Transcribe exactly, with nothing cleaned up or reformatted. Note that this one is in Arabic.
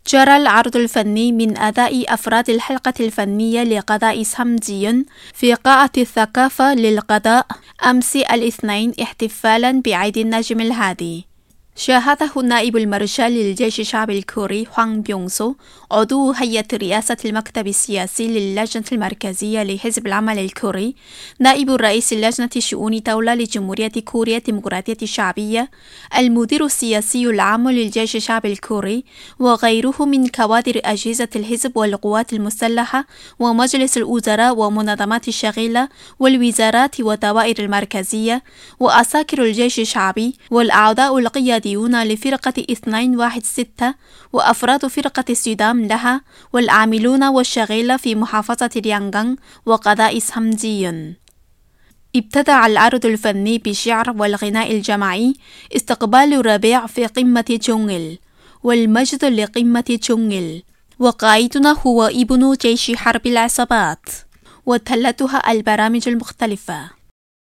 جرى العرض الفني من أداء أفراد الحلقة الفنية لقضاء سامجيون في قاعة الثقافة للقضاء أمس الاثنين احتفالا بعيد النجم الهادي. شاهده النائب المرشال للجيش الشعبي الكوري هوانغ بيونغ سو عضو هيئة رئاسة المكتب السياسي للجنة المركزية لحزب العمل الكوري، نائب رئيس لجنة شؤون دولة لجمهورية كوريا الديمقراطية الشعبية، المدير السياسي العام للجيش الشعبي الكوري، وغيره من كوادر أجهزة الحزب والقوات المسلحة ومجلس الوزراء ومنظمات الشغيلة والوزارات والدوائر المركزية وعساكر الجيش الشعبي والأعضاء القياديين لفرقة اثنين واحد ستة وأفراد فرقة السدام لها والعاملون والشغيلة في محافظة ريانغان وقضاء سامجيون. ابتدأ العرض الفني بالشعر والغناء الجماعي استقبال ربيع في قمة جونغيل والمجد لقمة جونغيل، وقائدنا هو ابن جيش حرب العصابات وتلتها البرامج المختلفة.